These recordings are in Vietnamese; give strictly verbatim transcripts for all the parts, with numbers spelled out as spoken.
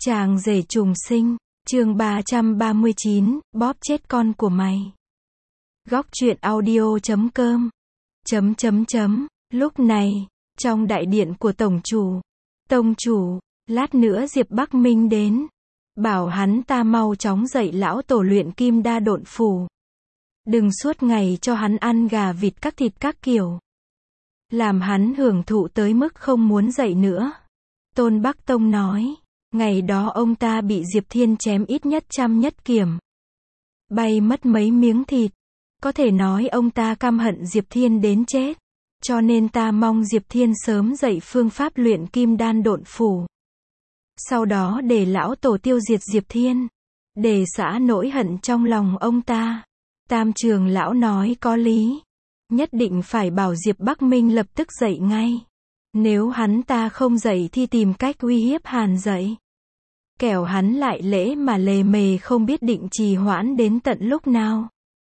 Chàng rể trùng sinh, chương ba trăm ba mươi chín, bóp chết con của mày. Góc truyện audio chấm com. Chấm chấm chấm, lúc này, trong đại điện của tổng chủ, tông chủ, lát nữa Diệp Bắc Minh đến, bảo hắn ta mau chóng dạy lão tổ luyện kim đa độn phủ. Đừng suốt ngày cho hắn ăn gà vịt các thịt các kiểu. Làm hắn hưởng thụ tới mức không muốn dậy nữa. Tôn Bắc Tông nói, ngày đó ông ta bị Diệp Thiên chém ít nhất trăm nhất kiểm. Bay mất mấy miếng thịt. Có thể nói ông ta căm hận Diệp Thiên đến chết. Cho nên ta mong Diệp Thiên sớm dạy phương pháp luyện kim đan độn phủ. Sau đó để lão tổ tiêu diệt Diệp Thiên. Để xả nỗi hận trong lòng ông ta. Tam trường lão nói có lý. Nhất định phải bảo Diệp Bắc Minh lập tức dậy ngay. Nếu hắn ta không dậy thì tìm cách uy hiếp Hàn dậy. Kẻo hắn lại lễ mà lề mề không biết định trì hoãn đến tận lúc nào.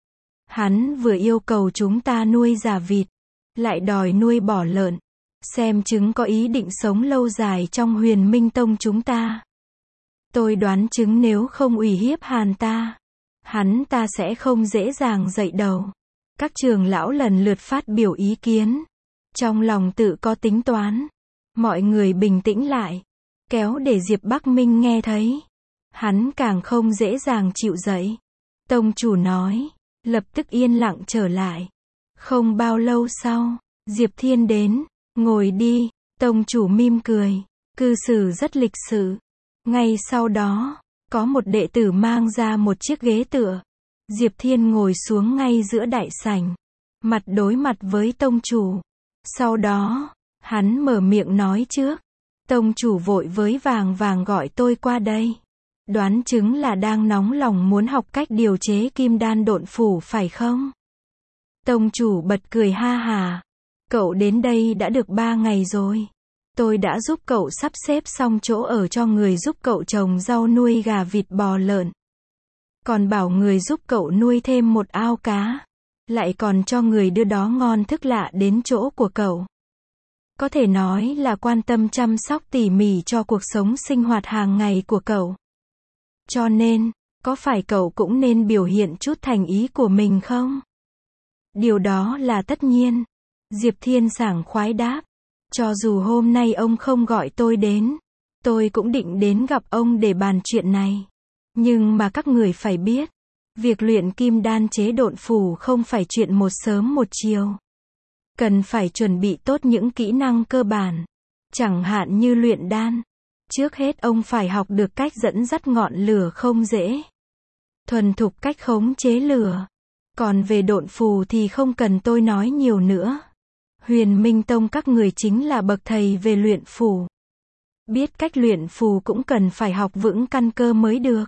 Hắn vừa yêu cầu chúng ta nuôi già vịt, lại đòi nuôi bò lợn. Xem chứng có ý định sống lâu dài trong Huyền Minh Tông chúng ta. Tôi đoán chứng nếu không uy hiếp Hàn ta, hắn ta sẽ không dễ dàng dậy đầu. Các trường lão lần lượt phát biểu ý kiến. Trong lòng tự có tính toán. Mọi người bình tĩnh lại. Kéo để Diệp Bắc Minh nghe thấy. Hắn càng không dễ dàng chịu dậy. Tông chủ nói. Lập tức yên lặng trở lại. Không bao lâu sau, Diệp Thiên đến. Ngồi đi. Tông chủ mỉm cười. Cư xử rất lịch sự. Ngay sau đó, có một đệ tử mang ra một chiếc ghế tựa. Diệp Thiên ngồi xuống ngay giữa đại sảnh. Mặt đối mặt với tông chủ. Sau đó, hắn mở miệng nói trước. Tông chủ vội với vàng vàng gọi tôi qua đây. Đoán chứng là đang nóng lòng muốn học cách điều chế kim đan độn phủ phải không? Tông chủ bật cười ha hà. Cậu đến đây đã được ba ngày rồi. Tôi đã giúp cậu sắp xếp xong chỗ ở cho người giúp cậu trồng rau nuôi gà vịt bò lợn. Còn bảo người giúp cậu nuôi thêm một ao cá. Lại còn cho người đưa đó ngon thức lạ đến chỗ của cậu. Có thể nói là quan tâm chăm sóc tỉ mỉ cho cuộc sống sinh hoạt hàng ngày của cậu. Cho nên, có phải cậu cũng nên biểu hiện chút thành ý của mình không? Điều đó là tất nhiên. Diệp Thiên sảng khoái đáp. Cho dù hôm nay ông không gọi tôi đến, tôi cũng định đến gặp ông để bàn chuyện này. Nhưng mà các người phải biết, việc luyện kim đan chế độn phủ không phải chuyện một sớm một chiều. Cần phải chuẩn bị tốt những kỹ năng cơ bản. Chẳng hạn như luyện đan. Trước hết ông phải học được cách dẫn dắt ngọn lửa không dễ. Thuần thục cách khống chế lửa. Còn về độn phù thì không cần tôi nói nhiều nữa. Huyền Minh Tông các người chính là bậc thầy về luyện phù. Biết cách luyện phù cũng cần phải học vững căn cơ mới được.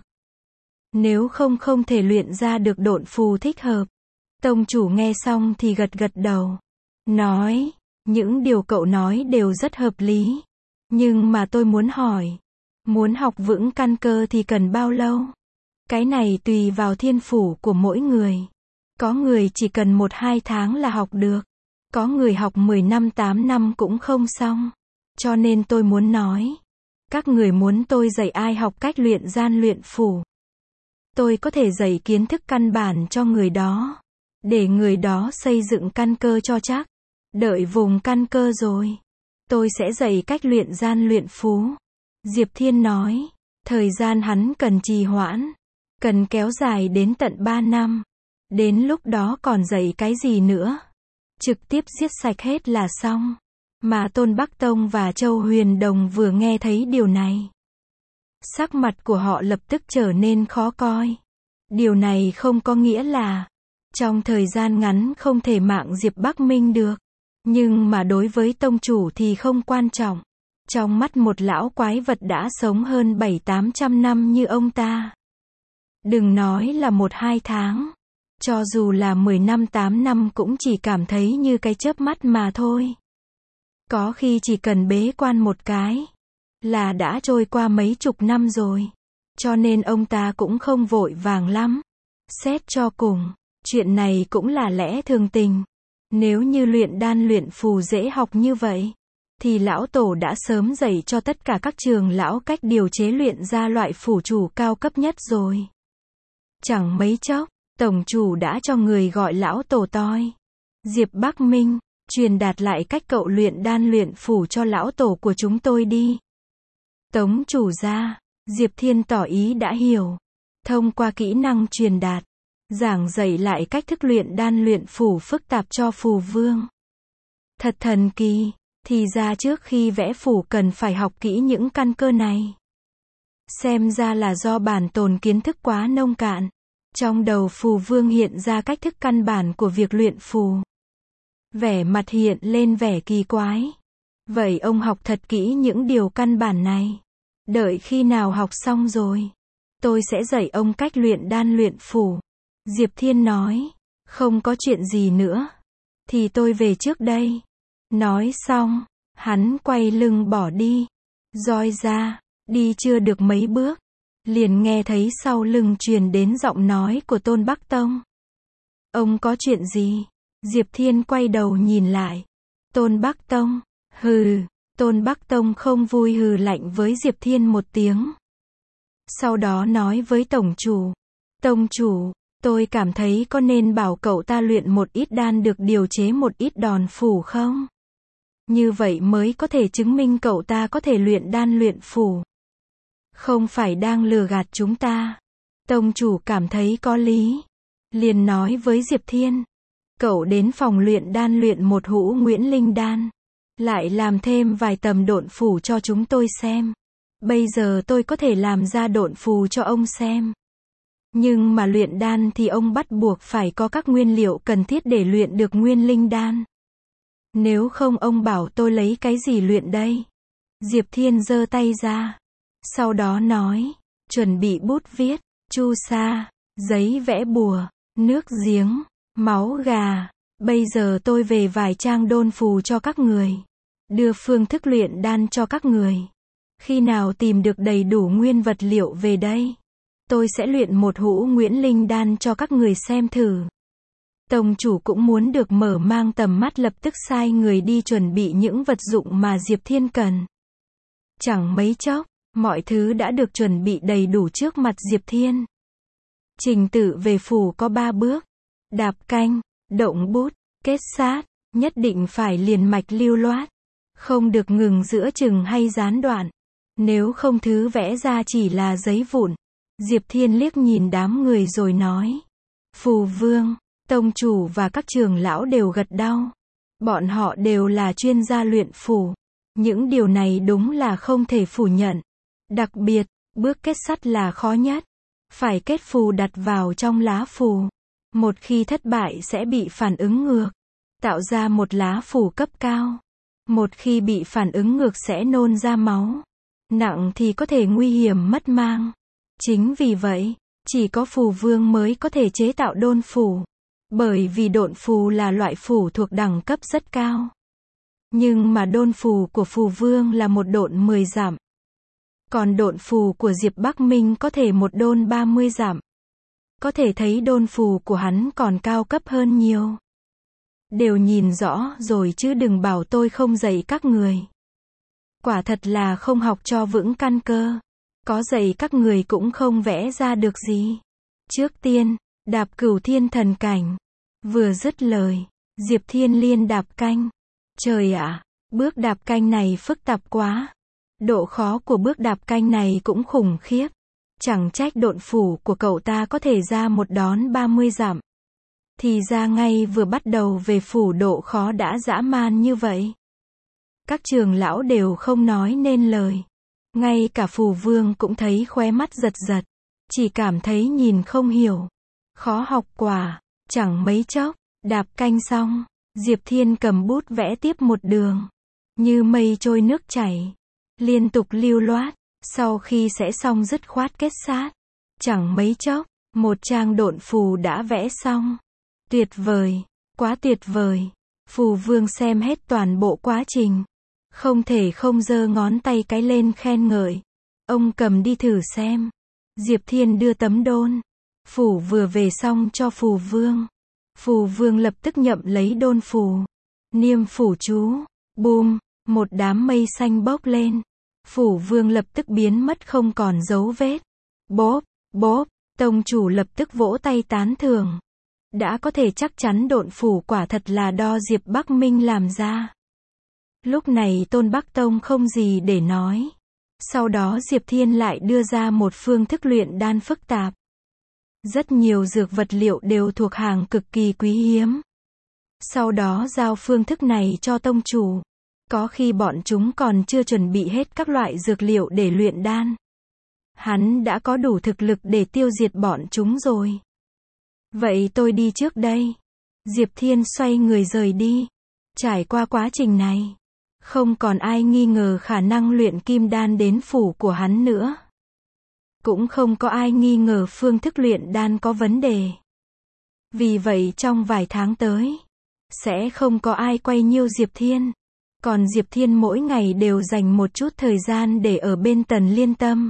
Nếu không không thể luyện ra được độn phù thích hợp. Tông chủ nghe xong thì gật gật đầu. Nói, những điều cậu nói đều rất hợp lý. Nhưng mà tôi muốn hỏi, muốn học vững căn cơ thì cần bao lâu? Cái này tùy vào thiên phủ của mỗi người. Có người chỉ cần một hai tháng là học được. Có người học mười năm tám năm cũng không xong. Cho nên tôi muốn nói, các người muốn tôi dạy ai học cách luyện gian luyện phủ. Tôi có thể dạy kiến thức căn bản cho người đó. Để người đó xây dựng căn cơ cho chắc. Đợi vùng căn cơ rồi, tôi sẽ dạy cách luyện gian luyện phú. Diệp Thiên nói, thời gian hắn cần trì hoãn, cần kéo dài đến tận ba năm. Đến lúc đó còn dạy cái gì nữa? Trực tiếp giết sạch hết là xong. Mà Tôn Bắc Tông và Châu Huyền Đồng vừa nghe thấy điều này. Sắc mặt của họ lập tức trở nên khó coi. Điều này không có nghĩa là, trong thời gian ngắn không thể mạng Diệp Bắc Minh được. Nhưng mà đối với tông chủ thì không quan trọng. Trong mắt một lão quái vật đã sống hơn bảy tám trăm năm như ông ta. Đừng nói là một hai tháng. Cho dù là mười năm tám năm cũng chỉ cảm thấy như cái chớp mắt mà thôi. Có khi chỉ cần bế quan một cái, là đã trôi qua mấy chục năm rồi. Cho nên ông ta cũng không vội vàng lắm. Xét cho cùng, chuyện này cũng là lẽ thường tình. Nếu như luyện đan luyện phù dễ học như vậy, thì lão tổ đã sớm dạy cho tất cả các trường lão cách điều chế luyện ra loại phủ chủ cao cấp nhất rồi. Chẳng mấy chốc, tổng chủ đã cho người gọi lão tổ toi. Diệp Bắc Minh, truyền đạt lại cách cậu luyện đan luyện phủ cho lão tổ của chúng tôi đi. Tống chủ ra, Diệp Thiên tỏ ý đã hiểu. Thông qua kỹ năng truyền đạt, giảng dạy lại cách thức luyện đan luyện phủ phức tạp cho phù vương. Thật thần kỳ, thì ra trước khi vẽ phủ cần phải học kỹ những căn cơ này. Xem ra là do bản tồn kiến thức quá nông cạn. Trong đầu phù vương hiện ra cách thức căn bản của việc luyện phù. Vẻ mặt hiện lên vẻ kỳ quái. Vậy ông học thật kỹ những điều căn bản này. Đợi khi nào học xong rồi, tôi sẽ dạy ông cách luyện đan luyện phủ. Diệp Thiên nói, không có chuyện gì nữa. Thì tôi về trước đây. Nói xong, hắn quay lưng bỏ đi. Roi ra, đi chưa được mấy bước, liền nghe thấy sau lưng truyền đến giọng nói của Tôn Bắc Tông. Ông có chuyện gì? Diệp Thiên quay đầu nhìn lại. Tôn Bắc Tông, hừ. Tôn Bắc Tông không vui hừ lạnh với Diệp Thiên một tiếng. Sau đó nói với tổng chủ. Tông chủ, tôi cảm thấy có nên bảo cậu ta luyện một ít đan được điều chế một ít đòn phủ không? Như vậy mới có thể chứng minh cậu ta có thể luyện đan luyện phủ. Không phải đang lừa gạt chúng ta. Tông chủ cảm thấy có lý. Liền nói với Diệp Thiên. Cậu đến phòng luyện đan luyện một hũ Nguyễn Linh đan. Lại làm thêm vài tầm độn phủ cho chúng tôi xem. Bây giờ tôi có thể làm ra độn phù cho ông xem. Nhưng mà luyện đan thì ông bắt buộc phải có các nguyên liệu cần thiết để luyện được Nguyên Linh đan. Nếu không ông bảo tôi lấy cái gì luyện đây? Diệp Thiên giơ tay ra. Sau đó nói, chuẩn bị bút viết, chu sa, giấy vẽ bùa, nước giếng, máu gà. Bây giờ tôi về vài trang đôn phù cho các người. Đưa phương thức luyện đan cho các người. Khi nào tìm được đầy đủ nguyên vật liệu về đây, tôi sẽ luyện một hũ Nguyễn Linh đan cho các người xem thử. Tông chủ cũng muốn được mở mang tầm mắt, lập tức sai người đi chuẩn bị những vật dụng mà Diệp Thiên cần. Chẳng mấy chốc, mọi thứ đã được chuẩn bị đầy đủ trước mặt Diệp Thiên. Trình tự về phù có ba bước. Đạp canh, động bút, kết sát, nhất định phải liền mạch lưu loát. Không được ngừng giữa chừng hay gián đoạn. Nếu không thứ vẽ ra chỉ là giấy vụn. Diệp Thiên liếc nhìn đám người rồi nói. Phù vương, tông chủ và các trưởng lão đều gật đầu. Bọn họ đều là chuyên gia luyện phù. Những điều này đúng là không thể phủ nhận. Đặc biệt, bước kết sắt là khó nhất. Phải kết phù đặt vào trong lá phù. Một khi thất bại sẽ bị phản ứng ngược. Tạo ra một lá phù cấp cao. Một khi bị phản ứng ngược sẽ nôn ra máu. Nặng thì có thể nguy hiểm mất mang. Chính vì vậy, chỉ có phù vương mới có thể chế tạo đôn phù. Bởi vì độn phù là loại phù thuộc đẳng cấp rất cao. Nhưng mà đôn phù của phù vương là một độn mười dặm. Còn độn phù của Diệp Bắc Minh có thể một đôn ba mươi dặm. Có thể thấy đôn phù của hắn còn cao cấp hơn nhiều. Đều nhìn rõ rồi chứ đừng bảo tôi không dạy các người. Quả thật là không học cho vững căn cơ. Có dạy các người cũng không vẽ ra được gì. Trước tiên, đạp cửu thiên thần cảnh. Vừa dứt lời, Diệp Thiên liên đạp canh. Trời ạ, bước đạp canh này phức tạp quá. Độ khó của bước đạp canh này cũng khủng khiếp. Chẳng trách độn phủ của cậu ta có thể ra một đón ba mươi dặm. Thì ra ngay vừa bắt đầu về phủ độ khó đã dã man như vậy. Các trưởng lão đều không nói nên lời. Ngay cả phù vương cũng thấy khóe mắt giật giật. Chỉ cảm thấy nhìn không hiểu. Khó học quả. Chẳng mấy chốc, đạp canh xong, Diệp Thiên cầm bút vẽ tiếp một đường. Như mây trôi nước chảy. Liên tục lưu loát. Sau khi sẽ xong dứt khoát kết sát. Chẳng mấy chốc, một trang độn phù đã vẽ xong. Tuyệt vời, quá tuyệt vời. Phù vương xem hết toàn bộ quá trình. Không thể không giơ ngón tay cái lên khen ngợi. Ông cầm đi thử xem. Diệp Thiên đưa tấm đôn phủ vừa về xong cho phù vương. Phù vương lập tức nhậm lấy đôn phù. Niêm phủ chú. Bùm, một đám mây xanh bốc lên. Phủ vương lập tức biến mất không còn dấu vết. Bốp, bốp, tông chủ lập tức vỗ tay tán thưởng. Đã có thể chắc chắn độn phủ quả thật là do Diệp Bắc Minh làm ra. Lúc này Tôn Bắc Tông không gì để nói. Sau đó Diệp Thiên lại đưa ra một phương thức luyện đan phức tạp. Rất nhiều dược vật liệu đều thuộc hàng cực kỳ quý hiếm. Sau đó giao phương thức này cho tông chủ. Có khi bọn chúng còn chưa chuẩn bị hết các loại dược liệu để luyện đan. Hắn đã có đủ thực lực để tiêu diệt bọn chúng rồi. Vậy tôi đi trước đây. Diệp Thiên xoay người rời đi. Trải qua quá trình này, không còn ai nghi ngờ khả năng luyện kim đan đến phủ của hắn nữa. Cũng không có ai nghi ngờ phương thức luyện đan có vấn đề. Vì vậy trong vài tháng tới, sẽ không có ai quay nhiêu Diệp Thiên. Còn Diệp Thiên mỗi ngày đều dành một chút thời gian để ở bên Tần Liên Tâm.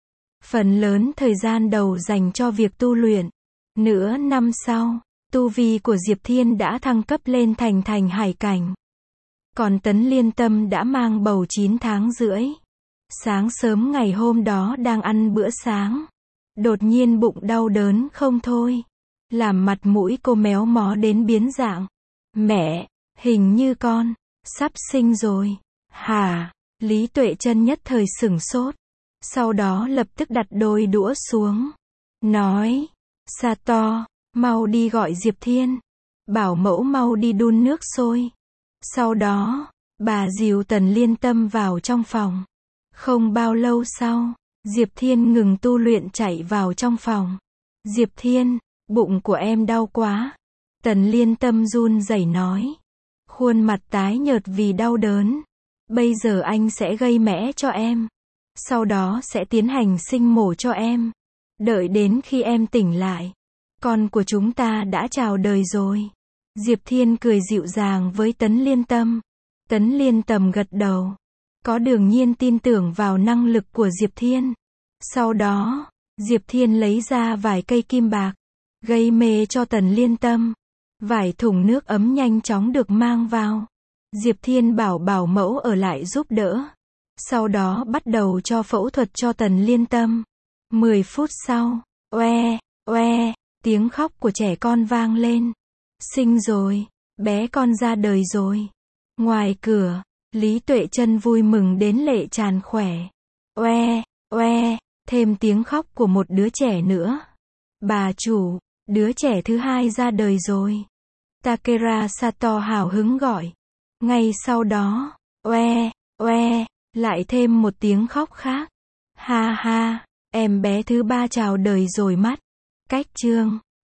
Phần lớn thời gian đầu dành cho việc tu luyện. Nửa năm sau, tu vi của Diệp Thiên đã thăng cấp lên thành thành hải cảnh. Còn Tấn Liên Tâm đã mang bầu chín tháng rưỡi. Sáng sớm ngày hôm đó đang ăn bữa sáng. Đột nhiên bụng đau đớn không thôi. Làm mặt mũi cô méo mó đến biến dạng. Mẹ, hình như con sắp sinh rồi. Hả? Lý Tuệ Chân nhất thời sửng sốt. Sau đó lập tức đặt đôi đũa xuống. Nói, Sato, mau đi gọi Diệp Thiên. Bảo mẫu mau đi đun nước sôi. Sau đó, bà dìu Tần Liên Tâm vào trong phòng. Không bao lâu sau, Diệp Thiên ngừng tu luyện chạy vào trong phòng. Diệp Thiên, bụng của em đau quá. Tần Liên Tâm run rẩy nói. Khuôn mặt tái nhợt vì đau đớn. Bây giờ anh sẽ gây mẽ cho em. Sau đó sẽ tiến hành sinh mổ cho em. Đợi đến khi em tỉnh lại, con của chúng ta đã chào đời rồi. Diệp Thiên cười dịu dàng với Tấn Liên Tâm. Tấn Liên Tâm gật đầu. Có đương nhiên tin tưởng vào năng lực của Diệp Thiên. Sau đó, Diệp Thiên lấy ra vài cây kim bạc, gây mê cho Tần Liên Tâm. Vài thùng nước ấm nhanh chóng được mang vào. Diệp Thiên bảo bảo mẫu ở lại giúp đỡ. Sau đó bắt đầu cho phẫu thuật cho Tần Liên Tâm. Mười phút sau, oe, oe, tiếng khóc của trẻ con vang lên. Sinh rồi, bé con ra đời rồi. Ngoài cửa, Lý Tuệ Chân vui mừng đến lệ tràn khỏe. Oe, oe, thêm tiếng khóc của một đứa trẻ nữa. Bà chủ, đứa trẻ thứ hai ra đời rồi. Takera Sato hào hứng gọi. Ngay sau đó, oe, oe, lại thêm một tiếng khóc khác. Ha ha, em bé thứ ba chào đời rồi mắt. Cách chương